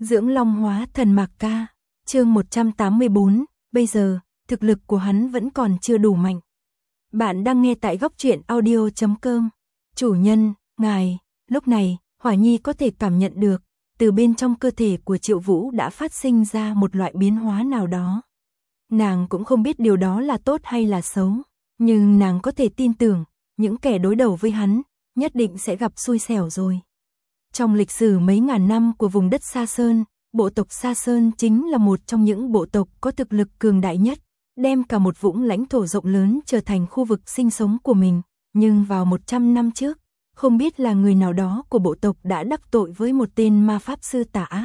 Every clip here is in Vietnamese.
Dưỡng Long hóa thần Mạc Ca, chương 184, bây giờ, thực lực của hắn vẫn còn chưa đủ mạnh. Bạn đang nghe tại góc truyện audio.com. Chủ nhân, ngài, lúc này, Hỏa Nhi có thể cảm nhận được, từ bên trong cơ thể của Triệu Vũ đã phát sinh ra một loại biến hóa nào đó. Nàng cũng không biết điều đó là tốt hay là xấu, nhưng nàng có thể tin tưởng, những kẻ đối đầu với hắn, nhất định sẽ gặp xui xẻo rồi. Trong lịch sử mấy ngàn năm của vùng đất Sa Sơn, bộ tộc Sa Sơn chính là một trong những bộ tộc có thực lực cường đại nhất, đem cả một vũng lãnh thổ rộng lớn trở thành khu vực sinh sống của mình. Nhưng vào 100 năm trước, không biết là người nào đó của bộ tộc đã đắc tội với một tên ma pháp sư tà ác.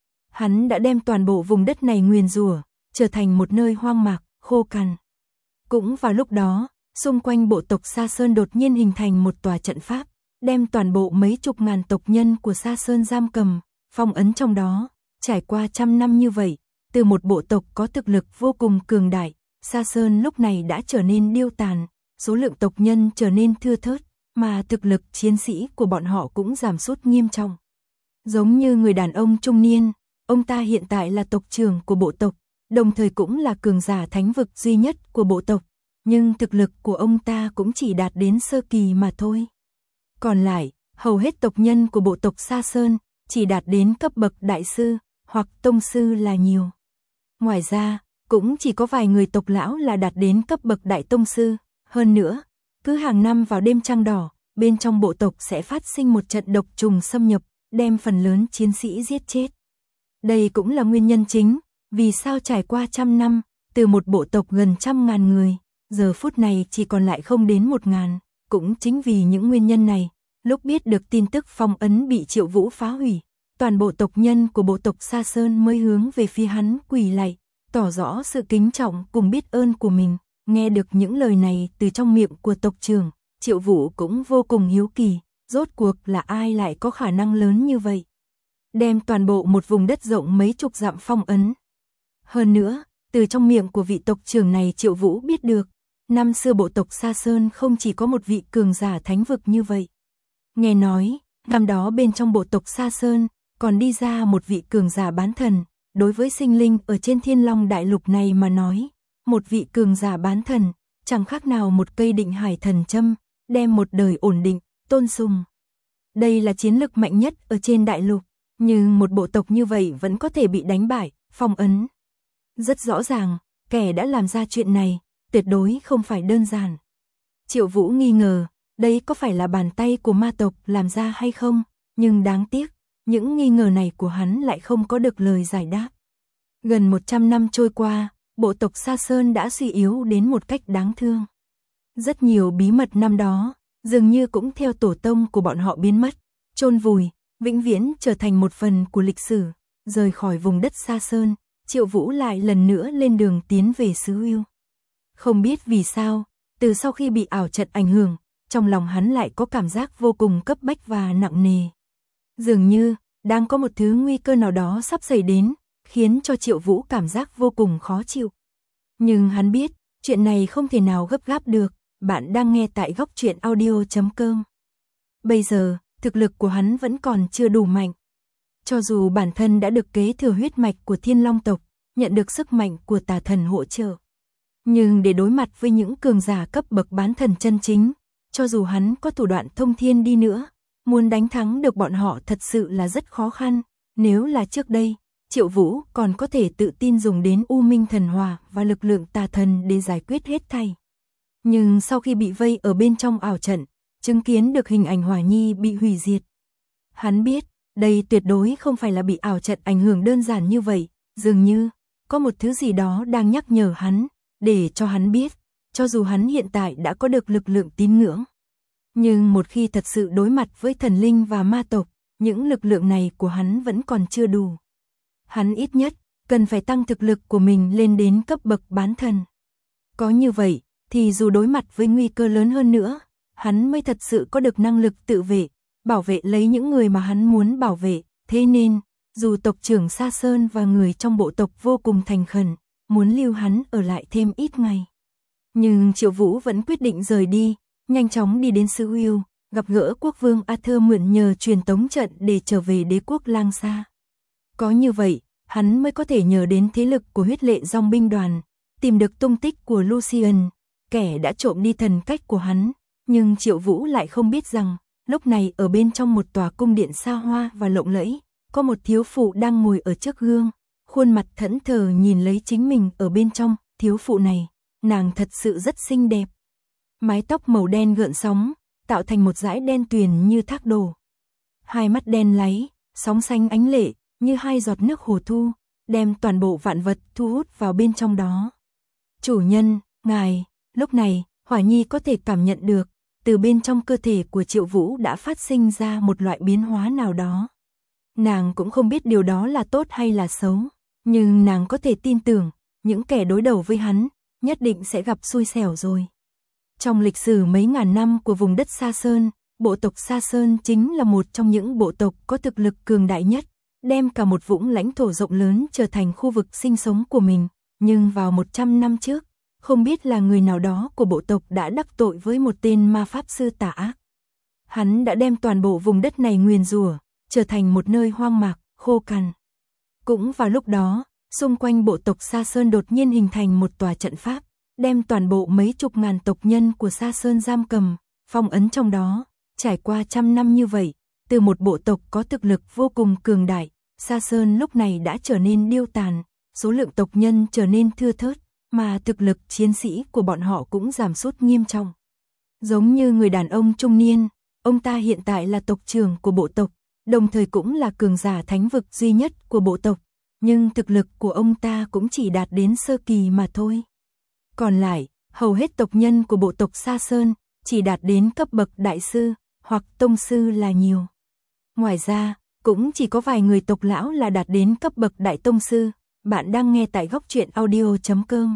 Hắn đã đem toàn bộ vùng đất này nguyền rủa, trở thành một nơi hoang mạc, khô cằn. Cũng vào lúc đó, xung quanh bộ tộc Sa Sơn đột nhiên hình thành một tòa trận pháp, đem toàn bộ mấy chục ngàn tộc nhân của Sa Sơn giam cầm, phong ấn trong đó. Trải qua trăm năm như vậy, từ một bộ tộc có thực lực vô cùng cường đại, Sa Sơn lúc này đã trở nên điêu tàn, số lượng tộc nhân trở nên thưa thớt, mà thực lực chiến sĩ của bọn họ cũng giảm sút nghiêm trọng. Giống như người đàn ông trung niên, ông ta hiện tại là tộc trưởng của bộ tộc, đồng thời cũng là cường giả thánh vực duy nhất của bộ tộc, nhưng thực lực của ông ta cũng chỉ đạt đến sơ kỳ mà thôi. Còn lại, hầu hết tộc nhân của bộ tộc Sa Sơn chỉ đạt đến cấp bậc đại sư hoặc tông sư là nhiều. Ngoài ra, cũng chỉ có vài người tộc lão là đạt đến cấp bậc đại tông sư. Hơn nữa, cứ hàng năm vào đêm trăng đỏ, bên trong bộ tộc sẽ phát sinh một trận độc trùng xâm nhập, đem phần lớn chiến sĩ giết chết. Đây cũng là nguyên nhân chính, vì sao trải qua trăm năm, từ một bộ tộc gần 100.000 người, giờ phút này chỉ còn lại không đến 1.000. Cũng chính vì những nguyên nhân này, lúc biết được tin tức phong ấn bị Triệu Vũ phá hủy, toàn bộ tộc nhân của bộ tộc Sa Sơn mới hướng về phía hắn quỳ lạy, tỏ rõ sự kính trọng cùng biết ơn của mình. Nghe được những lời này từ trong miệng của tộc trưởng, Triệu Vũ cũng vô cùng hiếu kỳ, rốt cuộc là ai lại có khả năng lớn như vậy. Đem toàn bộ một vùng đất rộng mấy chục dặm phong ấn. Hơn nữa, từ trong miệng của vị tộc trưởng này Triệu Vũ biết được, năm xưa bộ tộc Sa Sơn không chỉ có một vị cường giả thánh vực như vậy. Nghe nói, năm đó bên trong bộ tộc Sa Sơn, còn đi ra một vị cường giả bán thần. Đối với sinh linh ở trên Thiên Long Đại Lục này mà nói, một vị cường giả bán thần, chẳng khác nào một cây định hải thần châm, đem một đời ổn định, tôn sùng. Đây là chiến lực mạnh nhất ở trên đại lục, nhưng một bộ tộc như vậy vẫn có thể bị đánh bại, phong ấn. Rất rõ ràng, kẻ đã làm ra chuyện này, tuyệt đối không phải đơn giản. Triệu Vũ nghi ngờ, đây có phải là bàn tay của ma tộc làm ra hay không, nhưng đáng tiếc, những nghi ngờ này của hắn lại không có được lời giải đáp. Gần 100 năm trôi qua, bộ tộc Sa Sơn đã suy yếu đến một cách đáng thương. Rất nhiều bí mật năm đó, dường như cũng theo tổ tông của bọn họ biến mất, chôn vùi, vĩnh viễn trở thành một phần của lịch sử. Rời khỏi vùng đất Sa Sơn, Triệu Vũ lại lần nữa lên đường tiến về xứ Uyêu. Không biết vì sao, từ sau khi bị ảo trận ảnh hưởng, trong lòng hắn lại có cảm giác vô cùng cấp bách và nặng nề. Dường như, đang có một thứ nguy cơ nào đó sắp xảy đến, khiến cho Triệu Vũ cảm giác vô cùng khó chịu. Nhưng hắn biết, chuyện này không thể nào gấp gáp được. Bạn đang nghe tại góc truyện audio.com. Bây giờ, thực lực của hắn vẫn còn chưa đủ mạnh. Cho dù bản thân đã được kế thừa huyết mạch của Thiên Long tộc, nhận được sức mạnh của tà thần hỗ trợ. Nhưng để đối mặt với những cường giả cấp bậc bán thần chân chính, cho dù hắn có thủ đoạn thông thiên đi nữa, muốn đánh thắng được bọn họ thật sự là rất khó khăn. Nếu là trước đây, Triệu Vũ còn có thể tự tin dùng đến U Minh thần hỏa và lực lượng tà thần để giải quyết hết thảy. Nhưng sau khi bị vây ở bên trong ảo trận, chứng kiến được hình ảnh Hỏa Nhi bị hủy diệt, hắn biết, đây tuyệt đối không phải là bị ảo trận ảnh hưởng đơn giản như vậy, dường như có một thứ gì đó đang nhắc nhở hắn, để cho hắn biết, cho dù hắn hiện tại đã có được lực lượng tín ngưỡng, nhưng một khi thật sự đối mặt với thần linh và ma tộc, những lực lượng này của hắn vẫn còn chưa đủ. Hắn ít nhất cần phải tăng thực lực của mình lên đến cấp bậc bán thần. Có như vậy, thì dù đối mặt với nguy cơ lớn hơn nữa, hắn mới thật sự có được năng lực tự vệ, bảo vệ lấy những người mà hắn muốn bảo vệ. Thế nên, dù tộc trưởng Sa Sơn và người trong bộ tộc vô cùng thành khẩn, muốn lưu hắn ở lại thêm ít ngày. Nhưng Triệu Vũ vẫn quyết định rời đi, nhanh chóng đi đến xứ Uyêu, gặp gỡ quốc vương Arthur mượn nhờ truyền tống trận để trở về đế quốc Lang Sa. Có như vậy, hắn mới có thể nhờ đến thế lực của huyết lệ dòng binh đoàn, tìm được tung tích của Lucian, kẻ đã trộm đi thần cách của hắn. Nhưng Triệu Vũ lại không biết rằng, lúc này ở bên trong một tòa cung điện xa hoa và lộng lẫy, có một thiếu phụ đang ngồi ở trước gương, khuôn mặt thẫn thờ nhìn lấy chính mình ở bên trong. Thiếu phụ này, nàng thật sự rất xinh đẹp. Mái tóc màu đen gợn sóng, tạo thành một dải đen tuyền như thác đổ. Hai mắt đen láy, sóng xanh ánh lệ, như hai giọt nước hồ thu, đem toàn bộ vạn vật thu hút vào bên trong đó. Chủ nhân, ngài, lúc này, Hỏa Nhi có thể cảm nhận được, từ bên trong cơ thể của Triệu Vũ đã phát sinh ra một loại biến hóa nào đó. Nàng cũng không biết điều đó là tốt hay là xấu, nhưng nàng có thể tin tưởng, những kẻ đối đầu với hắn, nhất định sẽ gặp xui xẻo rồi. Trong lịch sử mấy ngàn năm của vùng đất Sa Sơn, bộ tộc Sa Sơn chính là một trong những bộ tộc có thực lực cường đại nhất, đem cả một vùng lãnh thổ rộng lớn trở thành khu vực sinh sống của mình. Nhưng vào 100 năm trước, không biết là người nào đó của bộ tộc đã đắc tội với một tên ma pháp sư tà ác. Hắn đã đem toàn bộ vùng đất này nguyền rủa, trở thành một nơi hoang mạc, khô cằn. Cũng vào lúc đó, xung quanh bộ tộc Sa Sơn đột nhiên hình thành một tòa trận pháp, đem toàn bộ mấy chục ngàn tộc nhân của Sa Sơn giam cầm, phong ấn trong đó. Trải qua trăm năm như vậy, từ một bộ tộc có thực lực vô cùng cường đại, Sa Sơn lúc này đã trở nên điêu tàn, số lượng tộc nhân trở nên thưa thớt, mà thực lực chiến sĩ của bọn họ cũng giảm sút nghiêm trọng. Giống như người đàn ông trung niên, ông ta hiện tại là tộc trưởng của bộ tộc, đồng thời cũng là cường giả thánh vực duy nhất của bộ tộc, nhưng thực lực của ông ta cũng chỉ đạt đến sơ kỳ mà thôi. Còn lại, hầu hết tộc nhân của bộ tộc Sa Sơn chỉ đạt đến cấp bậc đại sư hoặc tông sư là nhiều. Ngoài ra, cũng chỉ có vài người tộc lão là đạt đến cấp bậc đại tông sư. Bạn đang nghe tại Góc Truyện Audio.com.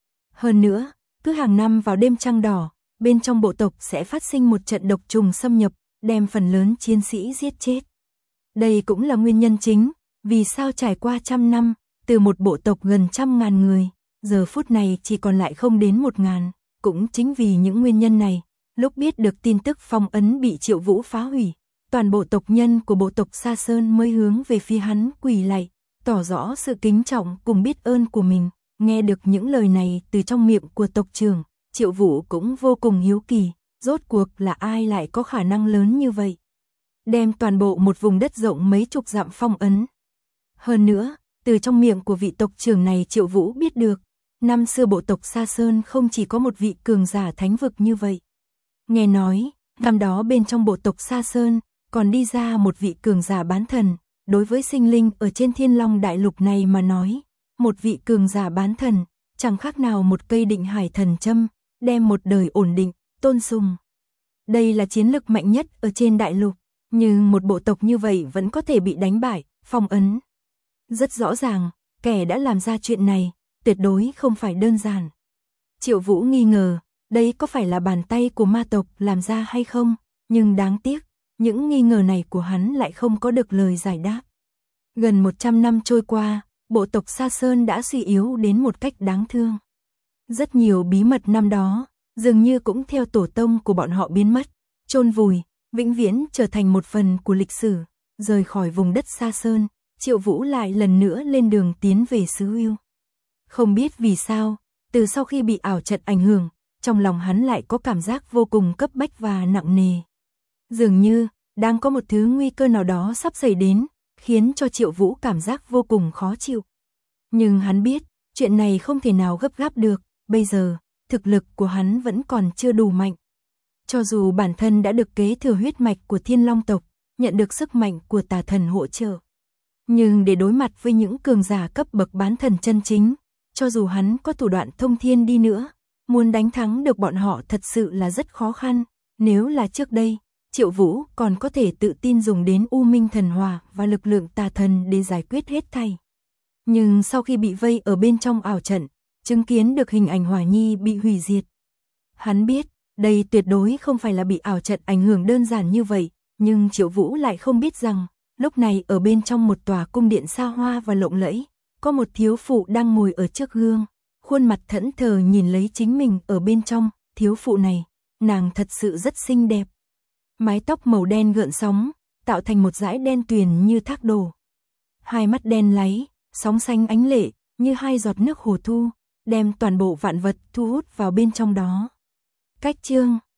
Hơn nữa, cứ hàng năm vào đêm trăng đỏ, bên trong bộ tộc sẽ phát sinh một trận độc trùng xâm nhập, đem phần lớn chiến sĩ giết chết. Đây cũng là nguyên nhân chính, vì sao trải qua trăm năm, từ một bộ tộc gần 100.000 người, giờ phút này chỉ còn lại không đến 1.000. Cũng chính vì những nguyên nhân này, lúc biết được tin tức phong ấn bị Triệu Vũ phá hủy, toàn bộ tộc nhân của bộ tộc Sa Sơn mới hướng về phía hắn quỳ lạy, tỏ rõ sự kính trọng cùng biết ơn của mình. Nghe được những lời này từ trong miệng của tộc trưởng, Triệu Vũ cũng vô cùng hiếu kỳ, rốt cuộc là ai lại có khả năng lớn như vậy, đem toàn bộ một vùng đất rộng mấy chục dặm phong ấn. Hơn nữa, từ trong miệng của vị tộc trưởng này Triệu Vũ biết được, năm xưa bộ tộc Sa Sơn không chỉ có một vị cường giả thánh vực như vậy. Nghe nói, năm đó bên trong bộ tộc Sa Sơn, còn đi ra một vị cường giả bán thần. Đối với sinh linh ở trên Thiên Long Đại Lục này mà nói, một vị cường giả bán thần, chẳng khác nào một cây định hải thần châm, đem một đời ổn định, tôn sùng. Đây là chiến lực mạnh nhất ở trên đại lục, nhưng một bộ tộc như vậy vẫn có thể bị đánh bại, phong ấn. Rất rõ ràng, kẻ đã làm ra chuyện này, tuyệt đối không phải đơn giản. Triệu Vũ nghi ngờ, đây có phải là bàn tay của ma tộc làm ra hay không, nhưng đáng tiếc, những nghi ngờ này của hắn lại không có được lời giải đáp. Gần 100 năm trôi qua, bộ tộc Sa Sơn đã suy yếu đến một cách đáng thương. Rất nhiều bí mật năm đó, dường như cũng theo tổ tông của bọn họ biến mất, chôn vùi, vĩnh viễn trở thành một phần của lịch sử. Rời khỏi vùng đất Sa Sơn, Triệu Vũ lại lần nữa lên đường tiến về xứ Hưu. Không biết vì sao, từ sau khi bị ảo trận ảnh hưởng, trong lòng hắn lại có cảm giác vô cùng cấp bách và nặng nề. Dường như, đang có một thứ nguy cơ nào đó sắp xảy đến, khiến cho Triệu Vũ cảm giác vô cùng khó chịu. Nhưng hắn biết, chuyện này không thể nào gấp gáp được, bây giờ, thực lực của hắn vẫn còn chưa đủ mạnh. Cho dù bản thân đã được kế thừa huyết mạch của Thiên Long tộc, nhận được sức mạnh của tà thần hỗ trợ. Nhưng để đối mặt với những cường giả cấp bậc bán thần chân chính, cho dù hắn có thủ đoạn thông thiên đi nữa, muốn đánh thắng được bọn họ thật sự là rất khó khăn. Nếu là trước đây, Triệu Vũ còn có thể tự tin dùng đến U Minh Thần Hỏa và lực lượng tà thần để giải quyết hết thảy. Nhưng sau khi bị vây ở bên trong ảo trận, chứng kiến được hình ảnh Hỏa Nhi bị hủy diệt, hắn biết, đây tuyệt đối không phải là bị ảo trận ảnh hưởng đơn giản như vậy, nhưng Triệu Vũ lại không biết rằng, lúc này ở bên trong một tòa cung điện xa hoa và lộng lẫy, có một thiếu phụ đang ngồi ở trước gương, khuôn mặt thẫn thờ nhìn lấy chính mình ở bên trong. Thiếu phụ này, nàng thật sự rất xinh đẹp. Mái tóc màu đen gợn sóng, tạo thành một dải đen tuyền như thác đổ. hai mắt đen láy, sóng xanh ánh lệ, như hai giọt nước hồ thu, đem toàn bộ vạn vật thu hút vào bên trong đó. Cách chương